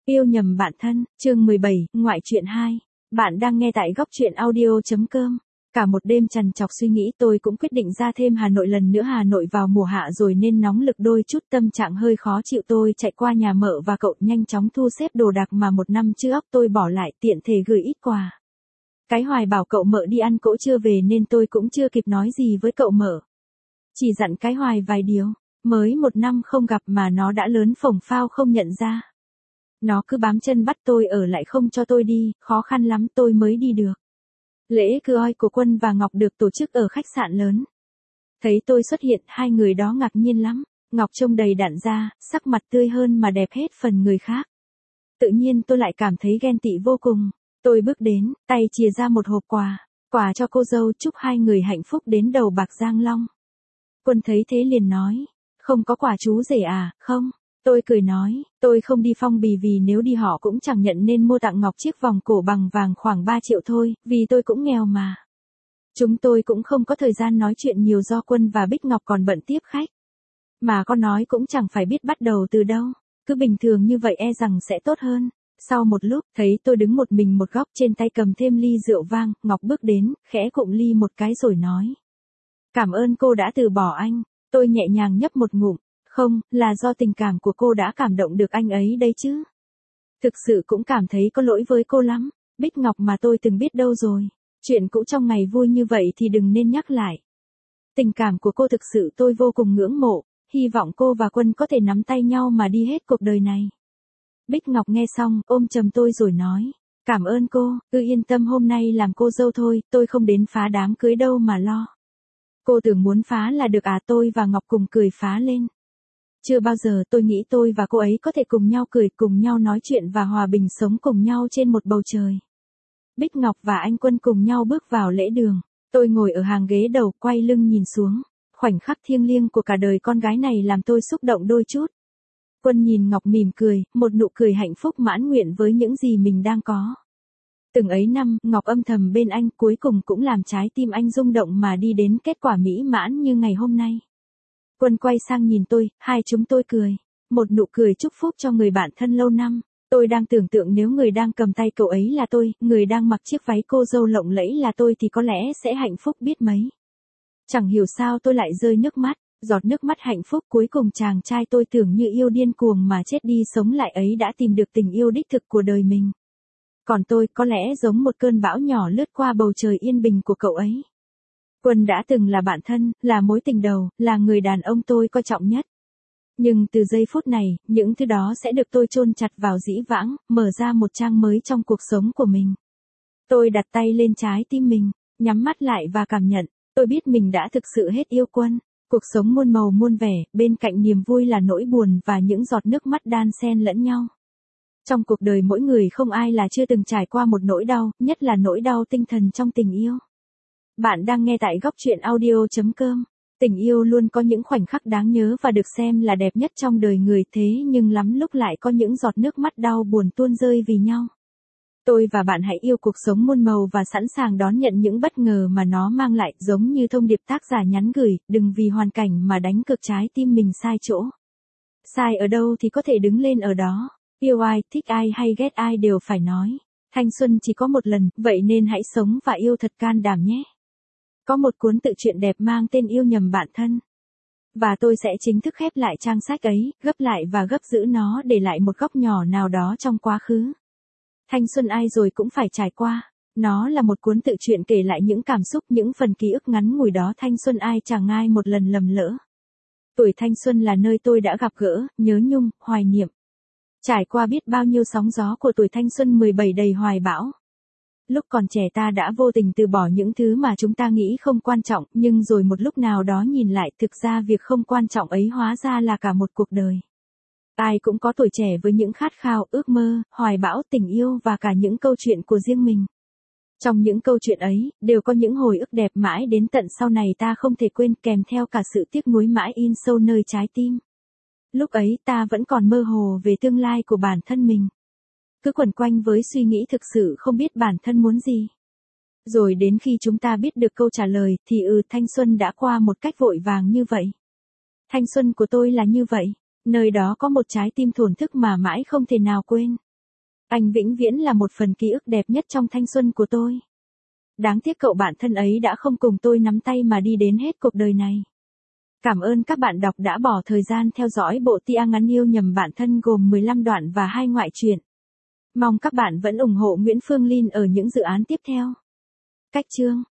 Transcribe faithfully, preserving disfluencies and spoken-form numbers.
Yêu nhầm bạn thân, chương mười bảy, ngoại truyện hai. Bạn đang nghe tại góc truyện audio.com. Cả một đêm trằn trọc suy nghĩ tôi cũng quyết định ra thêm Hà Nội lần nữa. Hà Nội vào mùa hạ rồi nên nóng lực đôi chút, tâm trạng hơi khó chịu. Tôi chạy qua nhà mợ và cậu nhanh chóng thu xếp đồ đạc mà một năm trước tôi bỏ lại, tiện thể gửi ít quà. Cái Hoài bảo cậu mợ đi ăn cỗ chưa về nên tôi cũng chưa kịp nói gì với cậu mợ. Chỉ dặn cái Hoài vài điều, mới một năm không gặp mà nó đã lớn phồng phao không nhận ra. Nó cứ bám chân bắt tôi ở lại không cho tôi đi, khó khăn lắm tôi mới đi được. Lễ cưới oi của Quân và Ngọc được tổ chức ở khách sạn lớn. Thấy tôi xuất hiện, hai người đó ngạc nhiên lắm. Ngọc trông đầy đặn da, sắc mặt tươi hơn mà đẹp hết phần người khác. Tự nhiên tôi lại cảm thấy ghen tị vô cùng. Tôi bước đến, tay chìa ra một hộp quà. Quà cho cô dâu, chúc hai người hạnh phúc đến đầu bạc răng long. Quân thấy thế liền nói, không có quà chú rể à, không? Tôi cười nói, tôi không đi Phong Bì vì nếu đi họ cũng chẳng nhận nên mua tặng Ngọc chiếc vòng cổ bằng vàng khoảng ba triệu thôi, vì tôi cũng nghèo mà. Chúng tôi cũng không có thời gian nói chuyện nhiều do Quân và Bích Ngọc còn bận tiếp khách. Mà con nói cũng chẳng phải biết bắt đầu từ đâu, cứ bình thường như vậy e rằng sẽ tốt hơn. Sau một lúc, thấy tôi đứng một mình một góc trên tay cầm thêm ly rượu vang, Ngọc bước đến, khẽ cụng ly một cái rồi nói. Cảm ơn cô đã từ bỏ anh, tôi nhẹ nhàng nhấp một ngụm. Không, là do tình cảm của cô đã cảm động được anh ấy đấy chứ. Thực sự cũng cảm thấy có lỗi với cô lắm. Bích Ngọc mà tôi từng biết đâu rồi. Chuyện cũ trong ngày vui như vậy thì đừng nên nhắc lại. Tình cảm của cô thực sự tôi vô cùng ngưỡng mộ. Hy vọng cô và Quân có thể nắm tay nhau mà đi hết cuộc đời này. Bích Ngọc nghe xong, ôm chầm tôi rồi nói. Cảm ơn cô, cứ yên tâm, hôm nay làm cô dâu thôi, tôi không đến phá đám cưới đâu mà lo. Cô tưởng muốn phá là được à? Tôi và Ngọc cùng cười phá lên. Chưa bao giờ tôi nghĩ tôi và cô ấy có thể cùng nhau cười, cùng nhau nói chuyện và hòa bình sống cùng nhau trên một bầu trời. Bích Ngọc và anh Quân cùng nhau bước vào lễ đường. Tôi ngồi ở hàng ghế đầu, quay lưng nhìn xuống. Khoảnh khắc thiêng liêng của cả đời con gái này làm tôi xúc động đôi chút. Quân nhìn Ngọc mỉm cười, một nụ cười hạnh phúc mãn nguyện với những gì mình đang có. Từng ấy năm, Ngọc âm thầm bên anh, cuối cùng cũng làm trái tim anh rung động mà đi đến kết quả mỹ mãn như ngày hôm nay. Quân quay sang nhìn tôi, hai chúng tôi cười. Một nụ cười chúc phúc cho người bạn thân lâu năm. Tôi đang tưởng tượng nếu người đang cầm tay cậu ấy là tôi, người đang mặc chiếc váy cô dâu lộng lẫy là tôi thì có lẽ sẽ hạnh phúc biết mấy. Chẳng hiểu sao tôi lại rơi nước mắt, giọt nước mắt hạnh phúc. Cuối cùng chàng trai tôi tưởng như yêu điên cuồng mà chết đi sống lại ấy đã tìm được tình yêu đích thực của đời mình. Còn tôi có lẽ giống một cơn bão nhỏ lướt qua bầu trời yên bình của cậu ấy. Quân đã từng là bạn thân, là mối tình đầu, là người đàn ông tôi coi trọng nhất. Nhưng từ giây phút này, những thứ đó sẽ được tôi chôn chặt vào dĩ vãng, mở ra một trang mới trong cuộc sống của mình. Tôi đặt tay lên trái tim mình, nhắm mắt lại và cảm nhận, tôi biết mình đã thực sự hết yêu Quân. Cuộc sống muôn màu muôn vẻ, bên cạnh niềm vui là nỗi buồn và những giọt nước mắt đan xen lẫn nhau. Trong cuộc đời mỗi người không ai là chưa từng trải qua một nỗi đau, nhất là nỗi đau tinh thần trong tình yêu. Bạn đang nghe tại góc truyện audio.com. Tình yêu luôn có những khoảnh khắc đáng nhớ và được xem là đẹp nhất trong đời người, thế nhưng lắm lúc lại có những giọt nước mắt đau buồn tuôn rơi vì nhau. Tôi và bạn hãy yêu cuộc sống muôn màu và sẵn sàng đón nhận những bất ngờ mà nó mang lại, giống như thông điệp tác giả nhắn gửi, đừng vì hoàn cảnh mà đánh cược trái tim mình sai chỗ. Sai ở đâu thì có thể đứng lên ở đó. Yêu ai, thích ai hay ghét ai đều phải nói. Thanh xuân chỉ có một lần, vậy nên hãy sống và yêu thật can đảm nhé. Có một cuốn tự truyện đẹp mang tên Yêu nhầm bạn thân. Và tôi sẽ chính thức khép lại trang sách ấy, gấp lại và gấp giữ nó để lại một góc nhỏ nào đó trong quá khứ. Thanh xuân ai rồi cũng phải trải qua. Nó là một cuốn tự truyện kể lại những cảm xúc, những phần ký ức ngắn ngủi đó. Thanh xuân ai chẳng ai một lần lầm lỡ. Tuổi thanh xuân là nơi tôi đã gặp gỡ, nhớ nhung, hoài niệm. Trải qua biết bao nhiêu sóng gió của tuổi thanh xuân mười bảy đầy hoài bão. Lúc còn trẻ ta đã vô tình từ bỏ những thứ mà chúng ta nghĩ không quan trọng, nhưng rồi một lúc nào đó nhìn lại, thực ra việc không quan trọng ấy hóa ra là cả một cuộc đời. Ai cũng có tuổi trẻ với những khát khao, ước mơ, hoài bão, tình yêu và cả những câu chuyện của riêng mình. Trong những câu chuyện ấy, đều có những hồi ức đẹp mãi đến tận sau này ta không thể quên, kèm theo cả sự tiếc nuối mãi in sâu nơi trái tim. Lúc ấy ta vẫn còn mơ hồ về tương lai của bản thân mình. Cứ quẩn quanh với suy nghĩ thực sự không biết bản thân muốn gì. Rồi đến khi chúng ta biết được câu trả lời, thì ừ, thanh xuân đã qua một cách vội vàng như vậy. Thanh xuân của tôi là như vậy. Nơi đó có một trái tim thổn thức mà mãi không thể nào quên. Anh vĩnh viễn là một phần ký ức đẹp nhất trong thanh xuân của tôi. Đáng tiếc cậu bạn thân ấy đã không cùng tôi nắm tay mà đi đến hết cuộc đời này. Cảm ơn các bạn đọc đã bỏ thời gian theo dõi bộ tia ngắn yêu nhầm bạn thân gồm mười lăm đoạn và hai ngoại truyện. Mong các bạn vẫn ủng hộ Nguyễn Phương Linh ở những dự án tiếp theo. Cách chương